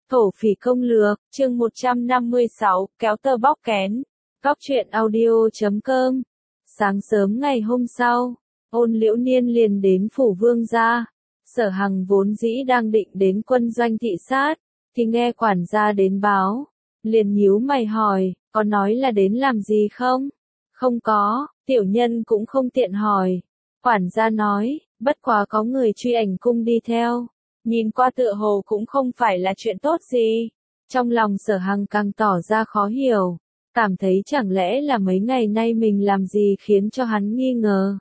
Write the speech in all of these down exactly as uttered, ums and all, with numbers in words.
Thổ phỉ công lược, chương một trăm năm mươi sáu, kéo tơ bóc kén. Góc truyện audio chấm com. Sáng sớm ngày hôm sau, Ôn Liễu Niên liền đến phủ Vương gia. Sở Hằng vốn dĩ đang định đến quân doanh thị sát, thì nghe quản gia đến báo, liền nhíu mày hỏi, có nói là đến làm gì không? Không có, tiểu nhân cũng không tiện hỏi. Quản gia nói, bất quá có người truy ảnh cung đi theo. Nhìn qua tựa hồ cũng không phải là chuyện tốt gì. Trong lòng Sở Hằng càng tỏ ra khó hiểu, cảm thấy chẳng lẽ là mấy ngày nay mình làm gì khiến cho hắn nghi ngờ.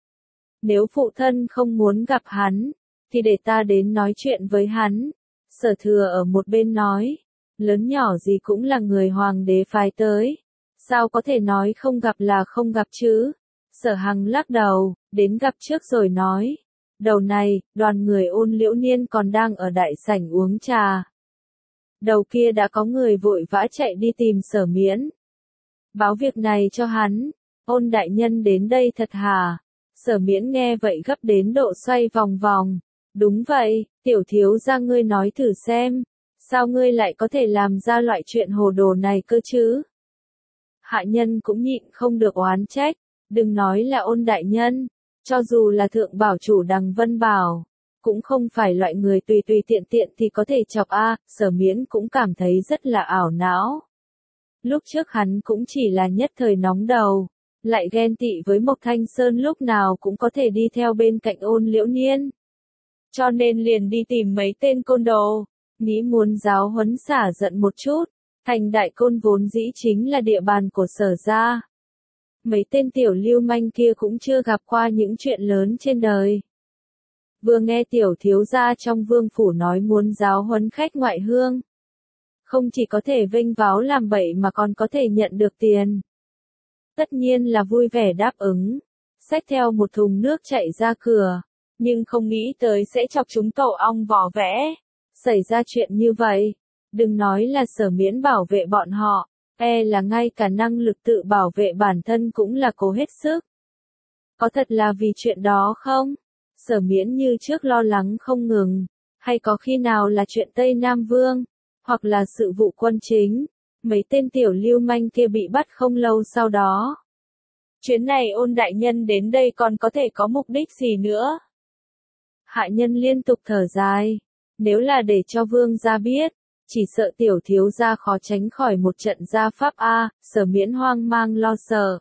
Nếu phụ thân không muốn gặp hắn, thì để ta đến nói chuyện với hắn. Sở Thừa ở một bên nói, lớn nhỏ gì cũng là người hoàng đế phái tới, sao có thể nói không gặp là không gặp chứ. Sở Hằng lắc đầu, đến gặp trước rồi nói. Đầu này, đoàn người Ôn Liễu Niên còn đang ở đại sảnh uống trà. Đầu kia đã có người vội vã chạy đi tìm Sở Miễn. Báo việc này cho hắn, Ôn đại nhân đến đây thật hả? Sở Miễn nghe vậy gấp đến độ xoay vòng vòng. Đúng vậy, tiểu thiếu gia ngươi nói thử xem, sao ngươi lại có thể làm ra loại chuyện hồ đồ này cơ chứ? Hạ nhân cũng nhịn không được oán trách, đừng nói là Ôn đại nhân. Cho dù là thượng bảo chủ Đằng Vân Bảo, cũng không phải loại người tùy tùy tiện tiện thì có thể chọc a. Sở Miễn cũng cảm thấy rất là ảo não. Lúc trước hắn cũng chỉ là nhất thời nóng đầu, lại ghen tị với Mộc Thanh Sơn lúc nào cũng có thể đi theo bên cạnh Ôn Liễu Niên. Cho nên liền đi tìm mấy tên côn đồ, nghĩ muốn giáo huấn xả giận một chút. Thành Đại Côn vốn dĩ chính là địa bàn của Sở gia. Mấy tên tiểu lưu manh kia cũng chưa gặp qua những chuyện lớn trên đời. Vừa nghe tiểu thiếu gia trong vương phủ nói muốn giáo huấn khách ngoại hương. Không chỉ có thể vênh váo làm bậy mà còn có thể nhận được tiền. Tất nhiên là vui vẻ đáp ứng, xách theo một thùng nước chạy ra cửa, nhưng không nghĩ tới sẽ chọc chúng tổ ong vỏ vẽ. Xảy ra chuyện như vậy, đừng nói là Sở Miễn bảo vệ bọn họ. E là ngay cả năng lực tự bảo vệ bản thân cũng là cố hết sức. Có thật là vì chuyện đó không? Sở Miễn như trước lo lắng không ngừng, hay có khi nào là chuyện Tây Nam Vương, hoặc là sự vụ quân chính, mấy tên tiểu lưu manh kia bị bắt không lâu sau đó. Chuyến này Ôn đại nhân đến đây còn có thể có mục đích gì nữa? Hạ nhân liên tục thở dài, nếu là để cho Vương gia biết, chỉ sợ tiểu thiếu gia khó tránh khỏi một trận gia pháp a. Sở Miễn hoang mang lo sợ.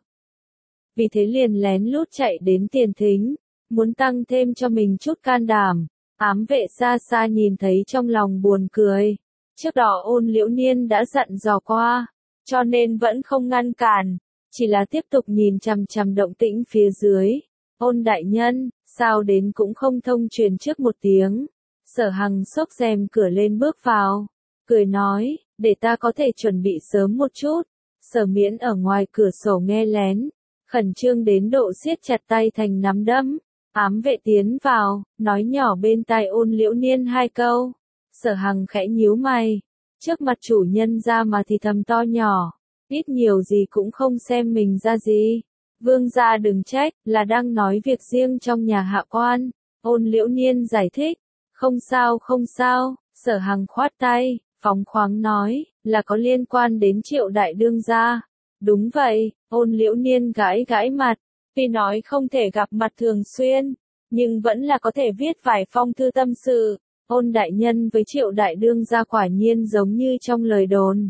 Vì thế liền lén lút chạy đến tiền thính, muốn tăng thêm cho mình chút can đảm. Ám vệ xa xa nhìn thấy trong lòng buồn cười. Trước đó Ôn Liễu Niên đã dặn dò qua, cho nên vẫn không ngăn cản, chỉ là tiếp tục nhìn chằm chằm động tĩnh phía dưới. Ôn đại nhân, sao đến cũng không thông truyền trước một tiếng. Sở Hằng xốc rèm cửa lên bước vào, cười nói, để ta có thể chuẩn bị sớm một chút. Sở Miễn ở ngoài cửa sổ nghe lén, khẩn trương đến độ siết chặt tay thành nắm đấm. Ám vệ tiến vào, nói nhỏ bên tai Ôn Liễu Niên hai câu. Sở Hằng khẽ nhíu mày, trước mặt chủ nhân ra mà thì thầm to nhỏ, ít nhiều gì cũng không xem mình ra gì. Vương gia đừng trách, là đang nói việc riêng trong nhà hạ quan. Ôn Liễu Niên giải thích, không sao không sao. Sở Hằng khoát tay, phóng khoáng nói, là có liên quan đến Triệu đại đương gia. Đúng vậy. Ôn Liễu Niên gãi gãi mặt, tuy nói không thể gặp mặt thường xuyên, nhưng vẫn là có thể viết vài phong thư tâm sự. Ôn đại nhân với Triệu đại đương gia quả nhiên giống như trong lời đồn.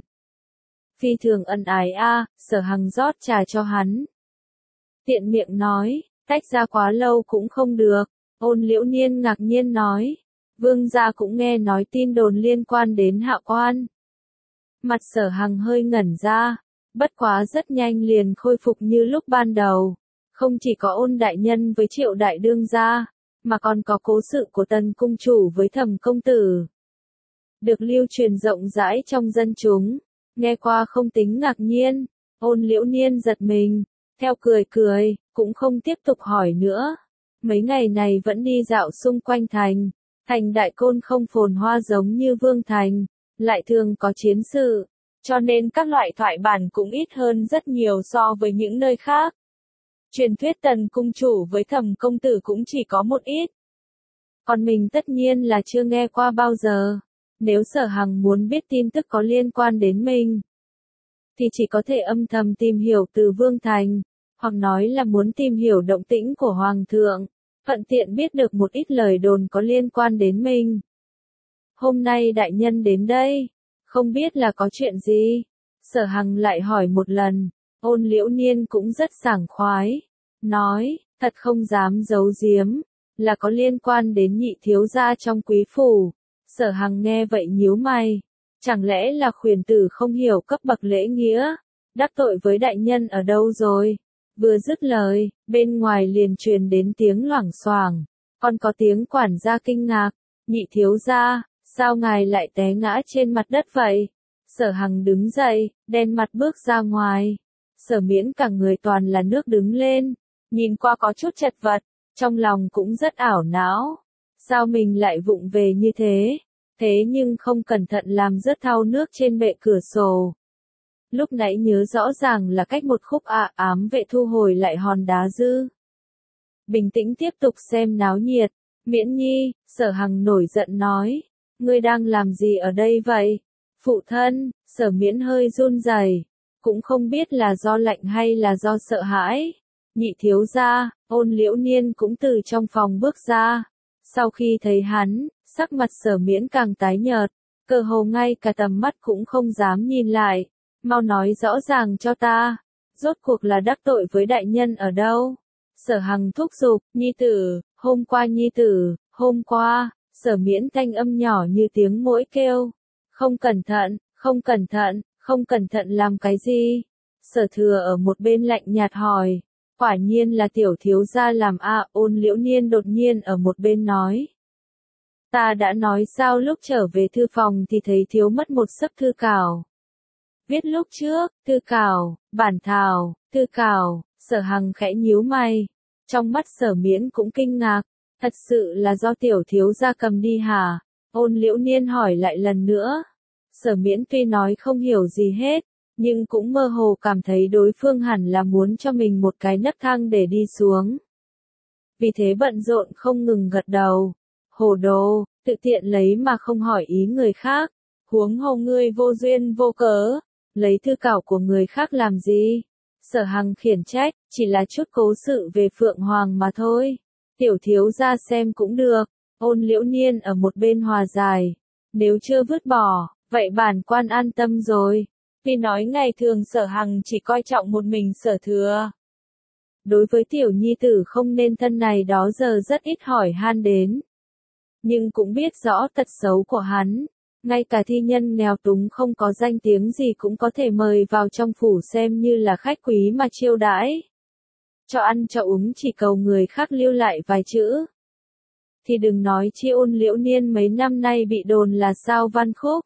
Phi thường ân ái a. Sở Hằng rót trà cho hắn, tiện miệng nói, tách ra quá lâu cũng không được. Ôn Liễu Niên ngạc nhiên nói, Vương gia cũng nghe nói tin đồn liên quan đến hạ quan. Mặt Sở Hằng hơi ngẩn ra, bất quá rất nhanh liền khôi phục như lúc ban đầu. Không chỉ có Ôn đại nhân với Triệu đại đương gia, mà còn có cố sự của Tần cung chủ với Thẩm công tử. Được lưu truyền rộng rãi trong dân chúng, nghe qua không tính ngạc nhiên. Ôn Liễu Niên giật mình, theo cười cười, cũng không tiếp tục hỏi nữa. Mấy ngày này vẫn đi dạo xung quanh thành. Thành Đại Côn không phồn hoa giống như Vương thành, lại thường có chiến sự, cho nên các loại thoại bản cũng ít hơn rất nhiều so với những nơi khác. Truyền thuyết Tần cung chủ với Thẩm công tử cũng chỉ có một ít. Còn mình tất nhiên là chưa nghe qua bao giờ. Nếu Sở Hằng muốn biết tin tức có liên quan đến mình, thì chỉ có thể âm thầm tìm hiểu từ Vương Thành, hoặc nói là muốn tìm hiểu động tĩnh của Hoàng thượng, thuận tiện biết được một ít lời đồn có liên quan đến mình. Hôm nay đại nhân đến đây, không biết là có chuyện gì? Sở Hằng lại hỏi một lần, Ôn Liễu Niên cũng rất sảng khoái, nói, thật không dám giấu giếm, là có liên quan đến nhị thiếu gia trong quý phủ. Sở Hằng nghe vậy nhíu mày, chẳng lẽ là khuyển tử không hiểu cấp bậc lễ nghĩa, đắc tội với đại nhân ở đâu rồi? Vừa dứt lời, bên ngoài liền truyền đến tiếng loảng xoảng, còn có tiếng quản gia kinh ngạc, nhị thiếu gia, sao ngài lại té ngã trên mặt đất vậy? Sở Hằng đứng dậy, đen mặt bước ra ngoài. Sở Miễn cả người toàn là nước đứng lên, nhìn qua có chút chật vật, trong lòng cũng rất ảo não. Sao mình lại vụng về như thế? Thế nhưng không cẩn thận làm rớt thau nước trên bệ cửa sổ. Lúc nãy nhớ rõ ràng là cách một khúc ạ à, ám vệ thu hồi lại hòn đá dư. Bình tĩnh tiếp tục xem náo nhiệt. Miễn nhi, Sở Hằng nổi giận nói. Ngươi đang làm gì ở đây vậy? Phụ thân, Sở Miễn hơi run rẩy, cũng không biết là do lạnh hay là do sợ hãi. Nhị thiếu gia, Ôn Liễu Niên cũng từ trong phòng bước ra. Sau khi thấy hắn, sắc mặt Sở Miễn càng tái nhợt, cơ hồ ngay cả tầm mắt cũng không dám nhìn lại. Mau nói rõ ràng cho ta, rốt cuộc là đắc tội với đại nhân ở đâu? Sở Hằng thúc giục, nhi tử, hôm qua nhi tử, hôm qua. Sở Miễn thanh âm nhỏ như tiếng muỗi kêu. Không cẩn thận, không cẩn thận, không cẩn thận làm cái gì? Sở Thừa ở một bên lạnh nhạt hỏi. Quả nhiên là tiểu thiếu gia làm a à, Ôn Liễu Niên đột nhiên ở một bên nói. Ta đã nói sao lúc trở về thư phòng thì thấy thiếu mất một sấp thư cào. Viết lúc trước, thư cào, bản thảo, thư cào. Sở Hằng khẽ nhíu mày. Trong mắt Sở Miễn cũng kinh ngạc. Thật sự là do tiểu thiếu gia cầm đi hả? Ôn Liễu Niên hỏi lại lần nữa. Sở Miễn tuy nói không hiểu gì hết, nhưng cũng mơ hồ cảm thấy đối phương hẳn là muốn cho mình một cái nấc thang để đi xuống. Vì thế bận rộn không ngừng gật đầu. Hồ đồ, tự tiện lấy mà không hỏi ý người khác. Huống hồ ngươi vô duyên vô cớ, lấy thư cảo của người khác làm gì? Sở Hằng khiển trách, chỉ là chút cố sự về Phượng Hoàng mà thôi. Tiểu thiếu gia xem cũng được. Ôn Liễu Niên ở một bên hòa giải. Nếu chưa vứt bỏ, vậy bản quan an tâm rồi. Vì nói ngày thường Sở Hằng chỉ coi trọng một mình Sở Thừa. Đối với tiểu nhi tử không nên thân này đó giờ rất ít hỏi han đến. Nhưng cũng biết rõ tật xấu của hắn. Ngay cả thi nhân nghèo túng không có danh tiếng gì cũng có thể mời vào trong phủ xem như là khách quý mà chiêu đãi. Cho ăn cho uống chỉ cầu người khác lưu lại vài chữ. Thì đừng nói chi Ôn Liễu Niên mấy năm nay bị đồn là sao văn khúc.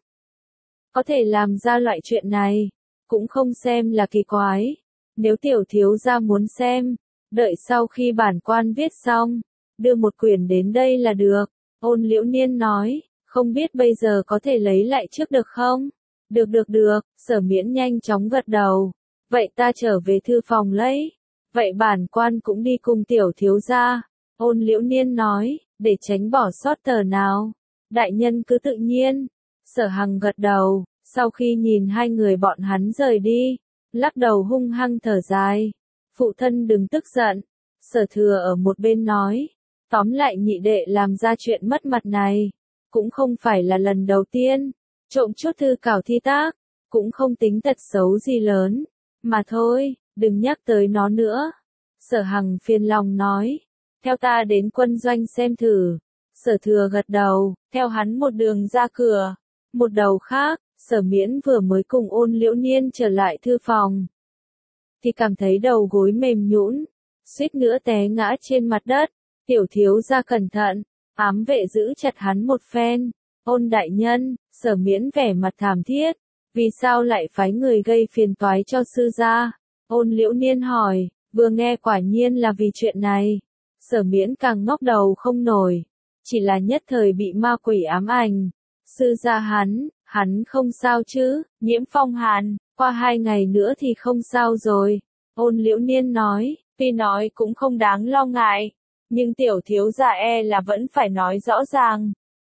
Có thể làm ra loại chuyện này, cũng không xem là kỳ quái. Nếu tiểu thiếu gia muốn xem, đợi sau khi bản quan viết xong, đưa một quyển đến đây là được. Ôn Liễu Niên nói, không biết bây giờ có thể lấy lại trước được không? Được được được, Sở Miễn nhanh chóng gật đầu. Vậy ta trở về thư phòng lấy. Vậy bản quan cũng đi cùng tiểu thiếu gia. Ôn Liễu Niên nói, để tránh bỏ sót tờ nào. Đại nhân cứ tự nhiên. Sở Hằng gật đầu, sau khi nhìn hai người bọn hắn rời đi, lắc đầu hung hăng thở dài. Phụ thân đừng tức giận. Sở Thừa ở một bên nói, tóm lại nhị đệ làm ra chuyện mất mặt này, cũng không phải là lần đầu tiên. Trộm chút thư cảo thi tác, cũng không tính tật xấu gì lớn, mà thôi, đừng nhắc tới nó nữa. Sở Hằng phiền lòng nói, theo ta đến quân doanh xem thử. Sở Thừa gật đầu, theo hắn một đường ra cửa. Một đầu khác, Sở Miễn vừa mới cùng Ôn Liễu Niên trở lại thư phòng, thì cảm thấy đầu gối mềm nhũn, suýt nữa té ngã trên mặt đất. Tiểu thiếu gia cẩn thận, ám vệ giữ chặt hắn một phen. Ôn đại nhân, Sở Miễn vẻ mặt thảm thiết, vì sao lại phái người gây phiền toái cho sư gia? Ôn Liễu Niên hỏi, vừa nghe quả nhiên là vì chuyện này. Sở Miễn càng ngóc đầu không nổi, chỉ là nhất thời bị ma quỷ ám ảnh. Sư gia hắn, hắn không sao chứ? Nhiễm phong hàn, qua hai ngày nữa thì không sao rồi. Ôn Liễu Niên nói, tuy nói cũng không đáng lo ngại, nhưng tiểu thiếu gia e là vẫn phải nói rõ ràng.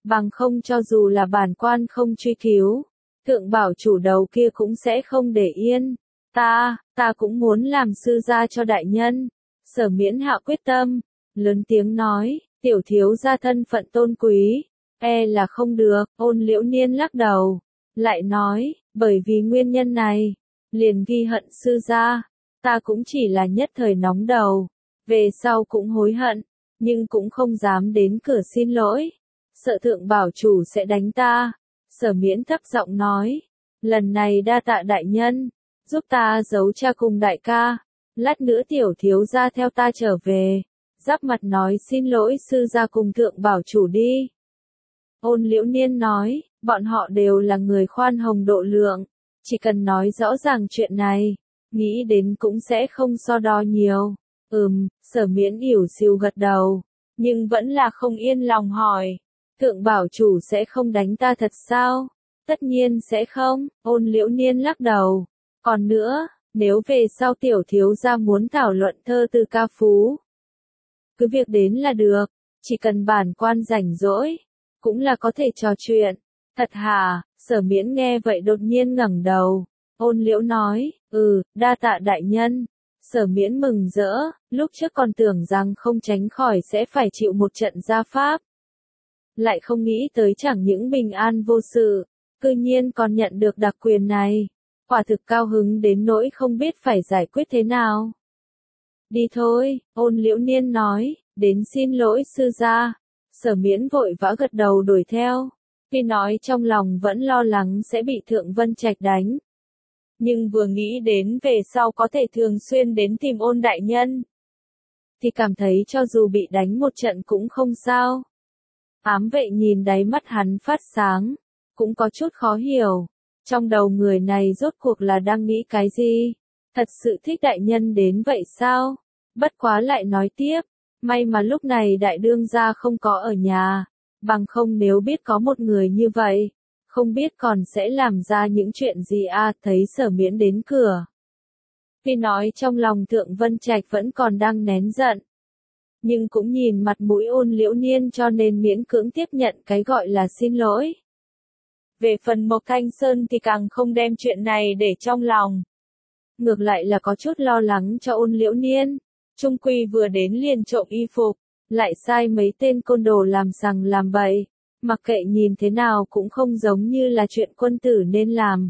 Bằng không cho dù là bản quan không truy cứu, thượng bảo chủ đầu kia cũng sẽ không để yên. Ta, ta cũng muốn làm sư gia cho đại nhân. Sở Miễn hạ quyết tâm, lớn tiếng nói, tiểu thiếu gia thân phận tôn quý, e là không được. Ôn Liễu Niên lắc đầu, lại nói, bởi vì nguyên nhân này, liền ghi hận sư gia. Ta cũng chỉ là nhất thời nóng đầu, về sau cũng hối hận, nhưng cũng không dám đến cửa xin lỗi, sợ thượng bảo chủ sẽ đánh ta. Sở Miễn thấp giọng nói, lần này đa tạ đại nhân, giúp ta giấu cha cùng đại ca, lát nữa tiểu thiếu gia theo ta trở về, giáp mặt nói xin lỗi sư gia cùng thượng bảo chủ đi. Ôn Liễu Niên nói, bọn họ đều là người khoan hồng độ lượng, chỉ cần nói rõ ràng chuyện này, nghĩ đến cũng sẽ không so đo nhiều. Ừm, Sở Miễn ỉu xìu gật đầu, nhưng vẫn là không yên lòng hỏi, thượng bảo chủ sẽ không đánh ta thật sao? Tất nhiên sẽ không. Ôn Liễu Niên lắc đầu. Còn nữa, nếu về sau tiểu thiếu gia muốn thảo luận thơ từ ca phú, cứ việc đến là được, chỉ cần bản quan rảnh rỗi, cũng là có thể trò chuyện. Thật hả? Sở Miễn nghe vậy đột nhiên ngẩng đầu. Ôn Liễu nói, ừ, đa tạ đại nhân. Sở Miễn mừng rỡ, lúc trước còn tưởng rằng không tránh khỏi sẽ phải chịu một trận gia pháp. Lại không nghĩ tới chẳng những bình an vô sự, cư nhiên còn nhận được đặc quyền này. Quả thực cao hứng đến nỗi không biết phải giải quyết thế nào. Đi thôi, Ôn Liễu Niên nói, đến xin lỗi sư gia. Sở Miễn vội vã gật đầu đuổi theo. Tuy nói trong lòng vẫn lo lắng sẽ bị Thượng Vân Trạch đánh, nhưng vừa nghĩ đến về sau có thể thường xuyên đến tìm Ôn đại nhân, thì cảm thấy cho dù bị đánh một trận cũng không sao. Ám vệ nhìn đáy mắt hắn phát sáng, cũng có chút khó hiểu. Trong đầu người này rốt cuộc là đang nghĩ cái gì? Thật sự thích đại nhân đến vậy sao? Bất quá lại nói tiếp, may mà lúc này đại đương gia không có ở nhà, bằng không nếu biết có một người như vậy, không biết còn sẽ làm ra những chuyện gì à. Thấy Sở Miễn đến cửa, tuy nói trong lòng Thượng Vân Trạch vẫn còn đang nén giận, nhưng cũng nhìn mặt mũi Ôn Liễu Niên cho nên miễn cưỡng tiếp nhận cái gọi là xin lỗi. Về phần Mộc Thanh Sơn thì càng không đem chuyện này để trong lòng. Ngược lại là có chút lo lắng cho Ôn Liễu Niên. Trung quy vừa đến liền trộm y phục, lại sai mấy tên côn đồ làm sằng làm bậy. Mặc kệ nhìn thế nào cũng không giống như là chuyện quân tử nên làm.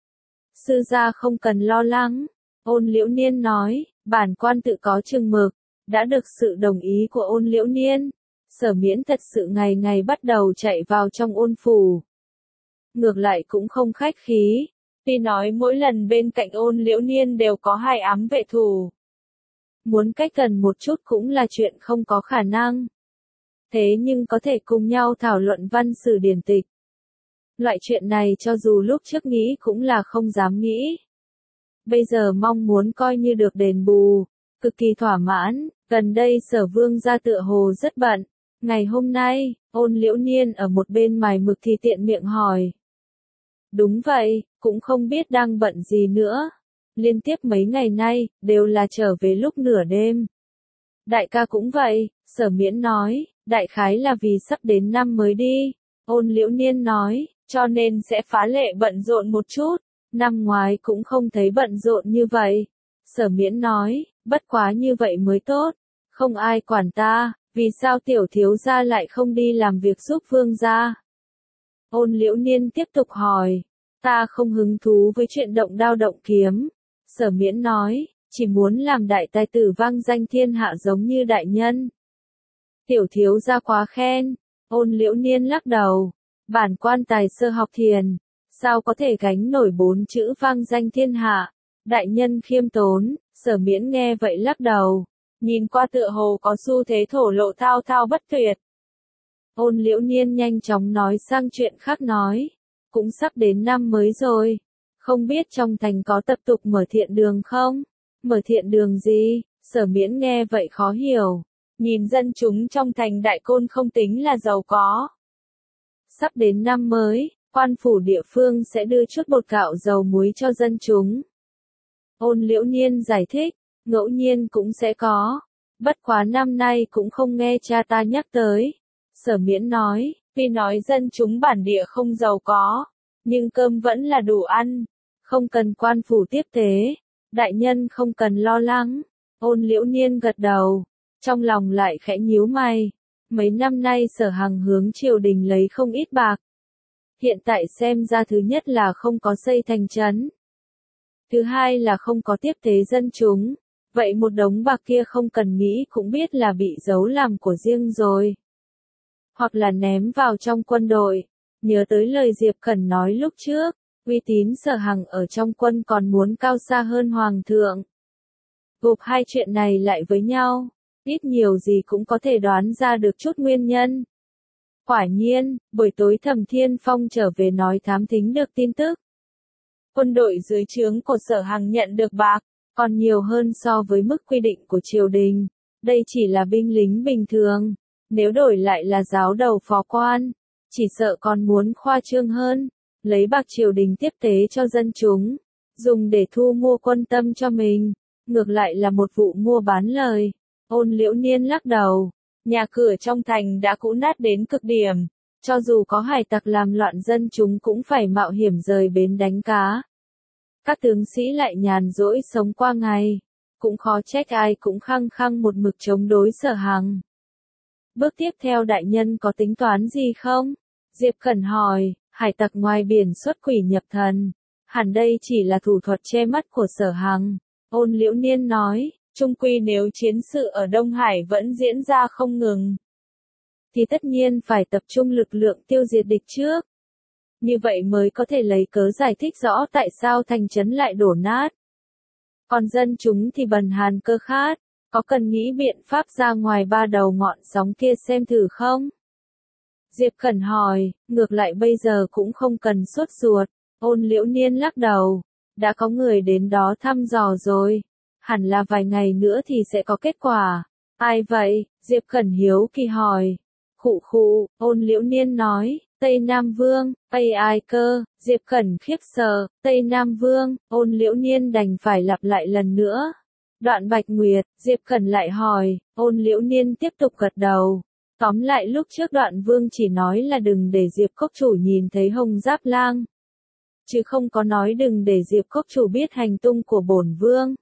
Sư gia không cần lo lắng. Ôn Liễu Niên nói, bản quan tự có chừng mực. Đã được sự đồng ý của Ôn Liễu Niên, Sở Miễn thật sự ngày ngày bắt đầu chạy vào trong ôn phủ. Ngược lại cũng không khách khí, tuy nói mỗi lần bên cạnh Ôn Liễu Niên đều có hai ám vệ thủ. Muốn cách gần một chút cũng là chuyện không có khả năng. Thế nhưng có thể cùng nhau thảo luận văn sử điển tịch. Loại chuyện này cho dù lúc trước nghĩ cũng là không dám nghĩ. Bây giờ mong muốn coi như được đền bù, cực kỳ thỏa mãn. Gần đây Sở Vương gia tựa hồ rất bận. Ngày hôm nay, Ôn Liễu Niên ở một bên mài mực thì tiện miệng hỏi. Đúng vậy, cũng không biết đang bận gì nữa. Liên tiếp mấy ngày nay, đều là trở về lúc nửa đêm. Đại ca cũng vậy, Sở Miễn nói, đại khái là vì sắp đến năm mới đi. Ôn Liễu Niên nói, cho nên sẽ phá lệ bận rộn một chút. Năm ngoái cũng không thấy bận rộn như vậy. Sở Miễn nói, bất quá như vậy mới tốt. Không ai quản ta, vì sao tiểu thiếu gia lại không đi làm việc giúp vương gia? Ôn Liễu Niên tiếp tục hỏi, ta không hứng thú với chuyện động đao động kiếm. Sở Miễn nói, chỉ muốn làm đại tài tử vang danh thiên hạ giống như đại nhân. Tiểu thiếu gia quá khen. Ôn Liễu Niên lắc đầu, bản quan tài sơ học thiền, sao có thể gánh nổi bốn chữ vang danh thiên hạ. Đại nhân khiêm tốn. Sở Miễn nghe vậy lắc đầu, nhìn qua tựa hồ có xu thế thổ lộ thao thao bất tuyệt. Ôn Liễu Niên nhanh chóng nói sang chuyện khác nói, cũng sắp đến năm mới rồi, không biết trong thành có tập tục mở thiện đường không? Mở thiện đường gì? Sở Miễn nghe vậy khó hiểu, nhìn dân chúng trong thành Đại Côn không tính là giàu có. Sắp đến năm mới, quan phủ địa phương sẽ đưa chút bột gạo dầu muối cho dân chúng. Ôn Liễu Niên giải thích, ngẫu nhiên cũng sẽ có. Bất quá năm nay cũng không nghe cha ta nhắc tới. Sở Miễn nói, Tuy nói dân chúng bản địa không giàu có, nhưng cơm vẫn là đủ ăn, không cần quan phủ tiếp tế, đại nhân không cần lo lắng. Ôn Liễu Niên gật đầu, trong lòng lại khẽ nhíu mày. Mấy năm nay Sở Hằng hướng triều đình lấy không ít bạc. Hiện tại xem ra thứ nhất là không có xây thành trấn. Thứ hai là không có tiếp tế dân chúng. Vậy một đống bạc kia không cần nghĩ cũng biết là bị giấu làm của riêng rồi. Hoặc là ném vào trong quân đội. Nhớ tới lời Diệp Cẩn nói lúc trước, uy tín Sở Hằng ở trong quân còn muốn cao xa hơn Hoàng thượng. Gộp hai chuyện này lại với nhau, ít nhiều gì cũng có thể đoán ra được chút nguyên nhân. Quả nhiên, buổi tối Thẩm Thiên Phong trở về nói thám thính được tin tức. Quân đội dưới trướng của Sở Hằng nhận được bạc, còn nhiều hơn so với mức quy định của triều đình. Đây chỉ là binh lính bình thường, nếu đổi lại là giáo đầu phó quan, chỉ sợ còn muốn khoa trương hơn, lấy bạc triều đình tiếp tế cho dân chúng, dùng để thu mua quân tâm cho mình, ngược lại là một vụ mua bán lời. Ôn Liễu Niên lắc đầu, nhà cửa trong thành đã cũ nát đến cực điểm, cho dù có hải tặc làm loạn dân chúng cũng phải mạo hiểm rời bến đánh cá. Các tướng sĩ lại nhàn rỗi sống qua ngày, cũng khó trách ai cũng khăng khăng một mực chống đối Sở Hằng. Bước tiếp theo đại nhân có tính toán gì không? Diệp Cẩn hỏi, hải tặc ngoài biển xuất quỷ nhập thần, hẳn đây chỉ là thủ thuật che mắt của Sở Hằng. Ôn Liễu Niên nói, chung quy nếu chiến sự ở Đông Hải vẫn diễn ra không ngừng, thì tất nhiên phải tập trung lực lượng tiêu diệt địch trước. Như vậy mới có thể lấy cớ giải thích rõ tại sao thành trấn lại đổ nát. Còn dân chúng thì bần hàn cơ khát, có cần nghĩ biện pháp ra ngoài ba đầu ngọn sóng kia xem thử không? Diệp Cẩn hỏi, ngược lại bây giờ cũng không cần sốt ruột. Ôn Liễu Niên lắc đầu, đã có người đến đó thăm dò rồi, hẳn là vài ngày nữa thì sẽ có kết quả. Ai vậy? Diệp Cẩn hiếu kỳ hỏi. Khụ khụ, Ôn Liễu Niên nói, Tây Nam Vương. Ây ai cơ? Diệp Cẩn khiếp sợ, Tây Nam Vương. Ôn Liễu Niên đành phải lặp lại lần nữa. Đoạn Bạch Nguyệt. Diệp Cẩn lại hỏi. Ôn Liễu Niên tiếp tục gật đầu. Tóm lại lúc trước Đoạn Vương chỉ nói là đừng để Diệp Cốc Chủ nhìn thấy Hồng Giáp Lang, chứ không có nói đừng để Diệp Cốc Chủ biết hành tung của bổn vương.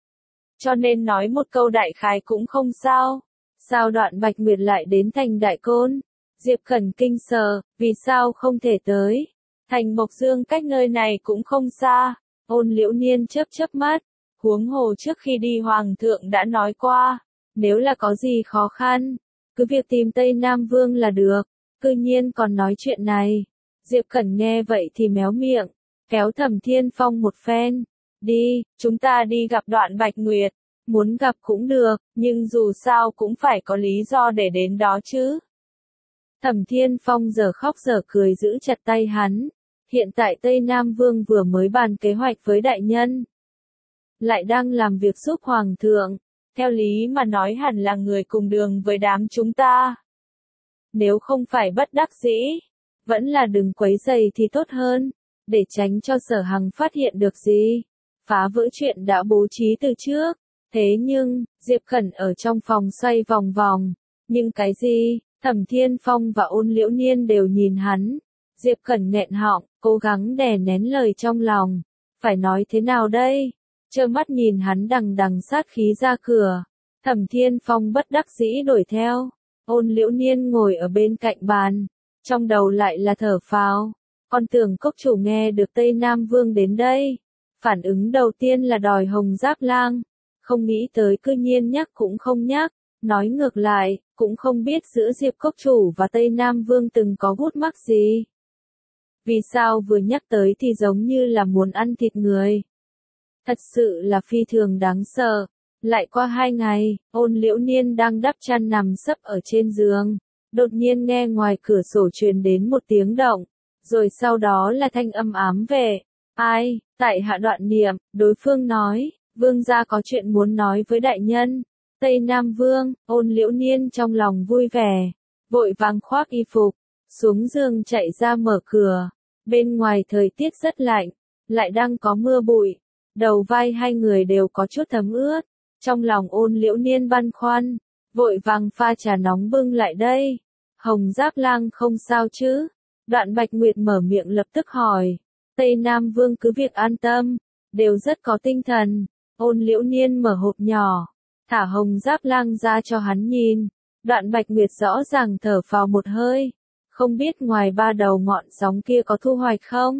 Cho nên nói một câu đại khái cũng không sao. Sao Đoạn Bạch Nguyệt lại đến thành Đại Côn? Diệp Cẩn kinh sợ, vì sao không thể tới? Thành Mộc Dương cách nơi này cũng không xa. Ôn Liễu Niên chớp chớp mắt, huống hồ trước khi đi Hoàng thượng đã nói qua, nếu là có gì khó khăn, cứ việc tìm Tây Nam Vương là được. Cư nhiên còn nói chuyện này. Diệp Cẩn nghe vậy thì méo miệng, kéo Thẩm Thiên Phong một phen. Đi, chúng ta đi gặp Đoạn Bạch Nguyệt. Muốn gặp cũng được, nhưng dù sao cũng phải có lý do để đến đó chứ. Thẩm Thiên Phong giờ khóc giờ cười giữ chặt tay hắn. Hiện tại Tây Nam Vương vừa mới bàn kế hoạch với đại nhân, lại đang làm việc giúp Hoàng thượng. Theo lý mà nói hẳn là người cùng đường với đám chúng ta. Nếu không phải bất đắc dĩ, vẫn là đừng quấy rầy thì tốt hơn, để tránh cho Sở Hằng phát hiện được gì, phá vỡ chuyện đã bố trí từ trước. Thế nhưng, Diệp Cẩn ở trong phòng xoay vòng vòng. Nhưng cái gì? Thẩm Thiên Phong và Ôn Liễu Niên đều nhìn hắn. Diệp Cẩn nghẹn họng, cố gắng đè nén lời trong lòng. Phải nói thế nào đây? Trơ mắt nhìn hắn đằng đằng sát khí ra cửa. Thẩm Thiên Phong bất đắc dĩ đuổi theo. Ôn Liễu Niên ngồi ở bên cạnh bàn, trong đầu lại là thở phào. Con tưởng Cốc Chủ nghe được Tây Nam Vương đến đây, phản ứng đầu tiên là đòi Hồng Giáp Lang. Không nghĩ tới cư nhiên nhắc cũng không nhắc, nói ngược lại, cũng không biết giữa Diệp Cốc Chủ và Tây Nam Vương từng có gút mắc gì. Vì sao vừa nhắc tới thì giống như là muốn ăn thịt người. Thật sự là phi thường đáng sợ. Lại qua hai ngày, Ôn Liễu Niên đang đắp chăn nằm sấp ở trên giường. Đột nhiên nghe ngoài cửa sổ truyền đến một tiếng động, rồi sau đó là thanh âm ám về. Ai? Tại hạ Đoạn Niệm. Đối phương nói, vương gia có chuyện muốn nói với đại nhân. Tây Nam Vương. Ôn Liễu Niên trong lòng vui vẻ, vội vàng khoác y phục, xuống giường chạy ra mở cửa. Bên ngoài thời tiết rất lạnh, lại đang có mưa bụi, đầu vai hai người đều có chút thấm ướt. Trong lòng Ôn Liễu Niên băn khoăn, vội vàng pha trà nóng bưng lại đây. Hồng Giáp Lang không sao chứ? Đoạn Bạch Nguyệt mở miệng lập tức hỏi. Tây Nam Vương cứ việc an tâm, đều rất có tinh thần. Ôn Liễu Niên mở hộp nhỏ, thả Hồng Giáp Lang ra cho hắn nhìn. Đoạn Bạch Nguyệt rõ ràng thở phào một hơi. Không biết ngoài ba đầu ngọn sóng kia có thu hoạch không?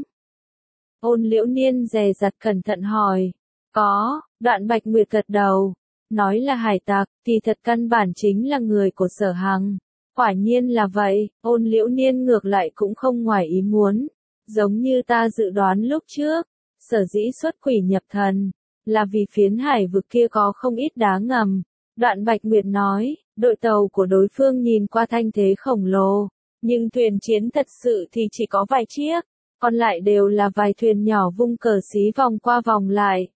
Ôn Liễu Niên dè dặt cẩn thận hỏi. Có, Đoạn Bạch Nguyệt gật đầu. Nói là hải tặc, thì thật căn bản chính là người của Sở Hằng. Quả nhiên là vậy, Ôn Liễu Niên ngược lại cũng không ngoài ý muốn. Giống như ta dự đoán lúc trước, sở dĩ xuất quỷ nhập thần, là vì phiến hải vực kia có không ít đá ngầm. Đoạn Bạch Nguyệt nói, đội tàu của đối phương nhìn qua thanh thế khổng lồ, nhưng thuyền chiến thật sự thì chỉ có vài chiếc, còn lại đều là vài thuyền nhỏ vung cờ xí vòng qua vòng lại.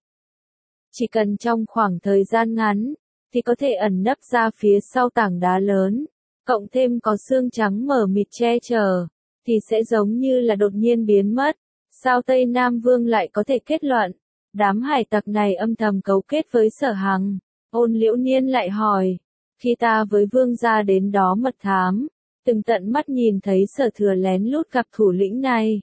Chỉ cần trong khoảng thời gian ngắn, thì có thể ẩn nấp ra phía sau tảng đá lớn, cộng thêm có xương trắng mờ mịt che chở, thì sẽ giống như là đột nhiên biến mất. Sao Tây Nam Vương lại có thể kết luận, đám hải tặc này âm thầm cấu kết với Sở Hằng? Ôn Liễu Niên lại hỏi, khi ta với Vương gia đến đó mật thám, từng tận mắt nhìn thấy Sở Thừa lén lút gặp thủ lĩnh này.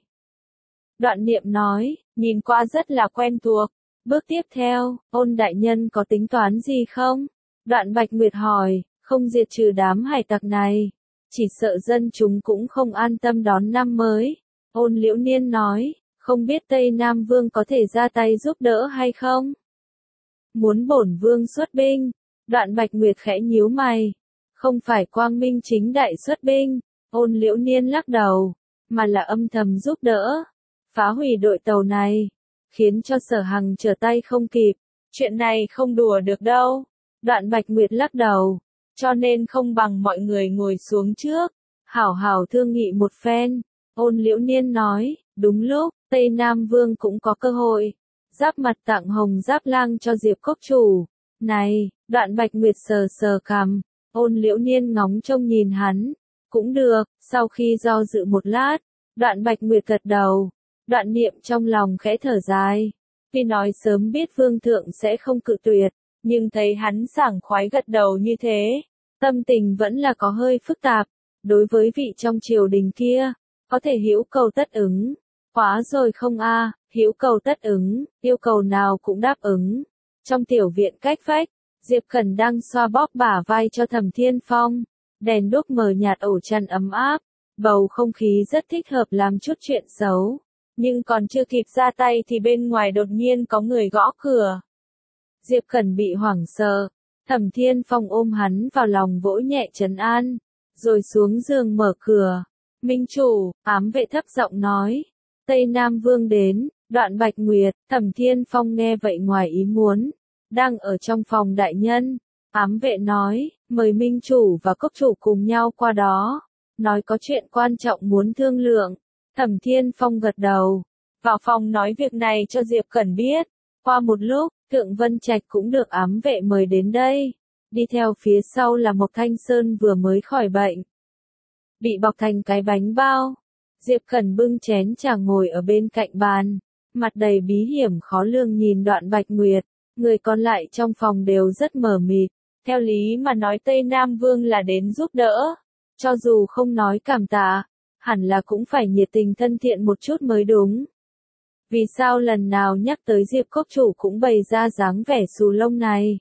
Đoạn Niệm nói, nhìn qua rất là quen thuộc. Bước tiếp theo, Ôn đại nhân có tính toán gì không? Đoạn Bạch Nguyệt hỏi, không diệt trừ đám hải tặc này, chỉ sợ dân chúng cũng không an tâm đón năm mới. Ôn Liễu Niên nói, không biết Tây Nam Vương có thể ra tay giúp đỡ hay không? Muốn bổn vương xuất binh? Đoạn Bạch Nguyệt khẽ nhíu mày. Không phải quang minh chính đại xuất binh, Ôn Liễu Niên lắc đầu, mà là âm thầm giúp đỡ, phá hủy đội tàu này, khiến cho Sở Hằng trở tay không kịp. Chuyện này không đùa được đâu. Đoạn Bạch Nguyệt lắc đầu, cho nên không bằng mọi người ngồi xuống trước, hảo hảo thương nghị một phen. Ôn Liễu Niên nói, đúng lúc, Tây Nam Vương cũng có cơ hội, giáp mặt tặng Hồng Giáp Lang cho Diệp Cốc Chủ. Này, Đoạn Bạch Nguyệt sờ sờ cằm, Ôn Liễu Niên ngóng trông nhìn hắn, cũng được. Sau khi do dự một lát, Đoạn Bạch Nguyệt gật đầu. Đoạn Niệm trong lòng khẽ thở dài, tuy nói sớm biết Vương Thượng sẽ không cự tuyệt, nhưng thấy hắn sảng khoái gật đầu như thế, tâm tình vẫn là có hơi phức tạp. Đối với vị trong triều đình kia, có thể hữu cầu tất ứng, quá rồi không a, à, hữu cầu tất ứng, yêu cầu nào cũng đáp ứng. Trong tiểu viện cách vách, Diệp Cẩn đang xoa bóp bả vai cho Thẩm Thiên Phong, đèn đuốc mờ nhạt ổ chăn ấm áp, bầu không khí rất thích hợp làm chút chuyện xấu. Nhưng còn chưa kịp ra tay thì bên ngoài đột nhiên có người gõ cửa. Diệp Cẩn bị hoảng sợ, Thẩm Thiên Phong ôm hắn vào lòng vỗ nhẹ trấn an, rồi xuống giường mở cửa. Minh chủ, ám vệ thấp giọng nói, Tây Nam Vương đến. Đoạn Bạch Nguyệt, Thẩm Thiên Phong nghe vậy ngoài ý muốn, đang ở trong phòng đại nhân. Ám vệ nói, mời Minh chủ và Cốc chủ cùng nhau qua đó, nói có chuyện quan trọng muốn thương lượng. Thẩm Thiên Phong gật đầu, vào phòng nói việc này cho Diệp Cẩn biết. Qua một lúc, Thượng Vân Trạch cũng được ám vệ mời đến đây. Đi theo phía sau là Mộc Thanh Sơn vừa mới khỏi bệnh, bị bọc thành cái bánh bao. Diệp Cẩn bưng chén trà ngồi ở bên cạnh bàn, mặt đầy bí hiểm khó lường nhìn Đoạn Bạch Nguyệt. Người còn lại trong phòng đều rất mờ mịt. Theo lý mà nói Tây Nam Vương là đến giúp đỡ, cho dù không nói cảm tạ, hẳn là cũng phải nhiệt tình thân thiện một chút mới đúng. Vì sao lần nào nhắc tới Diệp Cốc chủ cũng bày ra dáng vẻ xù lông này?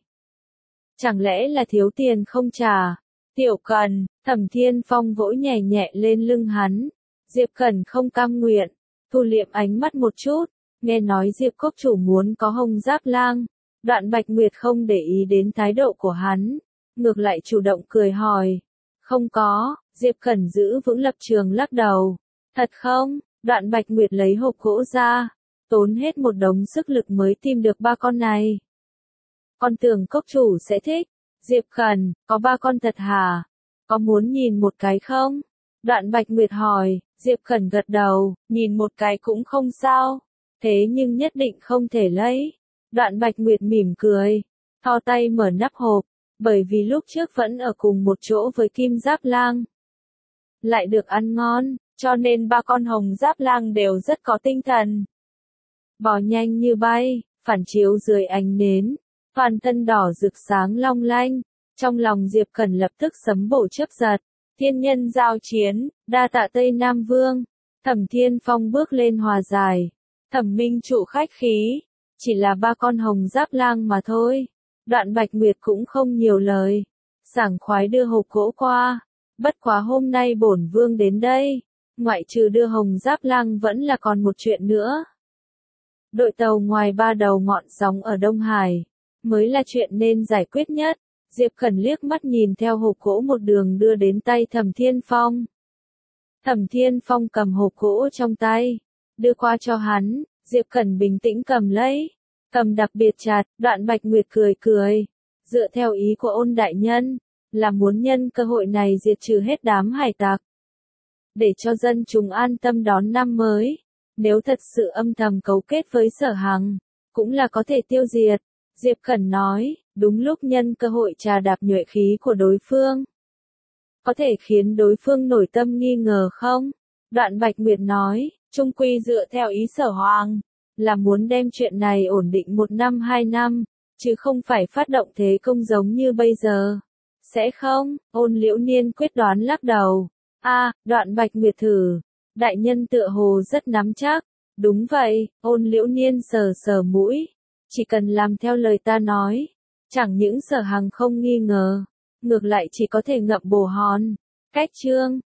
Chẳng lẽ là thiếu tiền không trả? Tiểu Cẩn, Thẩm Thiên Phong vỗ nhẹ nhẹ lên lưng hắn. Diệp Cẩn không cam nguyện, thu liệm ánh mắt một chút, nghe nói Diệp Cốc chủ muốn có Hồng Giáp Lang. Đoạn Bạch Nguyệt không để ý đến thái độ của hắn, ngược lại chủ động cười hỏi. Không có. Diệp Cẩn giữ vững lập trường lắc đầu. Thật không? Đoạn Bạch Nguyệt lấy hộp gỗ ra, tốn hết một đống sức lực mới tìm được ba con này. Con tưởng Cốc chủ sẽ thích. Diệp Cẩn, có ba con thật hả? Có muốn nhìn một cái không? Đoạn Bạch Nguyệt hỏi. Diệp Cẩn gật đầu, nhìn một cái cũng không sao, thế nhưng nhất định không thể lấy. Đoạn Bạch Nguyệt mỉm cười, thò tay mở nắp hộp, bởi vì lúc trước vẫn ở cùng một chỗ với Kim Giáp Lang, lại được ăn ngon, cho nên ba con Hồng Giáp Lang đều rất có tinh thần. Bò nhanh như bay, phản chiếu dưới ánh nến, toàn thân đỏ rực sáng long lanh, trong lòng Diệp Cẩn lập tức sấm bổ chớp giật, Thiên nhân giao chiến, đa tạ Tây Nam Vương. Thẩm Thiên Phong bước lên hòa giải. Thẩm Minh Trụ khách khí, chỉ là ba con hồng giáp lang mà thôi. Đoạn Bạch Nguyệt cũng không nhiều lời, sảng khoái đưa hộp gỗ qua. Bất quá hôm nay bổn vương đến đây, ngoại trừ đưa hồng giáp lang vẫn là còn một chuyện nữa. Đội tàu ngoài ba đầu ngọn sóng ở Đông Hải, mới là chuyện nên giải quyết nhất. Diệp Cẩn liếc mắt nhìn theo hộp gỗ một đường đưa đến tay Thẩm Thiên Phong. Thẩm Thiên Phong cầm hộp gỗ trong tay, đưa qua cho hắn, Diệp Cẩn bình tĩnh cầm lấy, cầm đặc biệt chặt. Đoạn Bạch Nguyệt cười cười, dựa theo ý của Ôn đại nhân, là muốn nhân cơ hội này diệt trừ hết đám hải tặc, để cho dân chúng an tâm đón năm mới. Nếu thật sự âm thầm cấu kết với Sở Hằng, cũng là có thể tiêu diệt. Diệp Cẩn nói, đúng lúc nhân cơ hội trà đạp nhuệ khí của đối phương. Có thể khiến đối phương nổi tâm nghi ngờ không? Đoạn Bạch Nguyệt nói, chung quy dựa theo ý Sở Hoàng, là muốn đem chuyện này ổn định một năm hai năm, chứ không phải phát động thế công giống như bây giờ. Sẽ không? Ôn Liễu Niên quyết đoán lắc đầu. A, Đoạn Bạch Nguyệt thử. Đại nhân tựa hồ rất nắm chắc. Đúng vậy, Ôn Liễu Niên sờ sờ mũi. Chỉ cần làm theo lời ta nói, chẳng những Sở Hằng không nghi ngờ, ngược lại chỉ có thể ngậm bồ hòn. Cách chương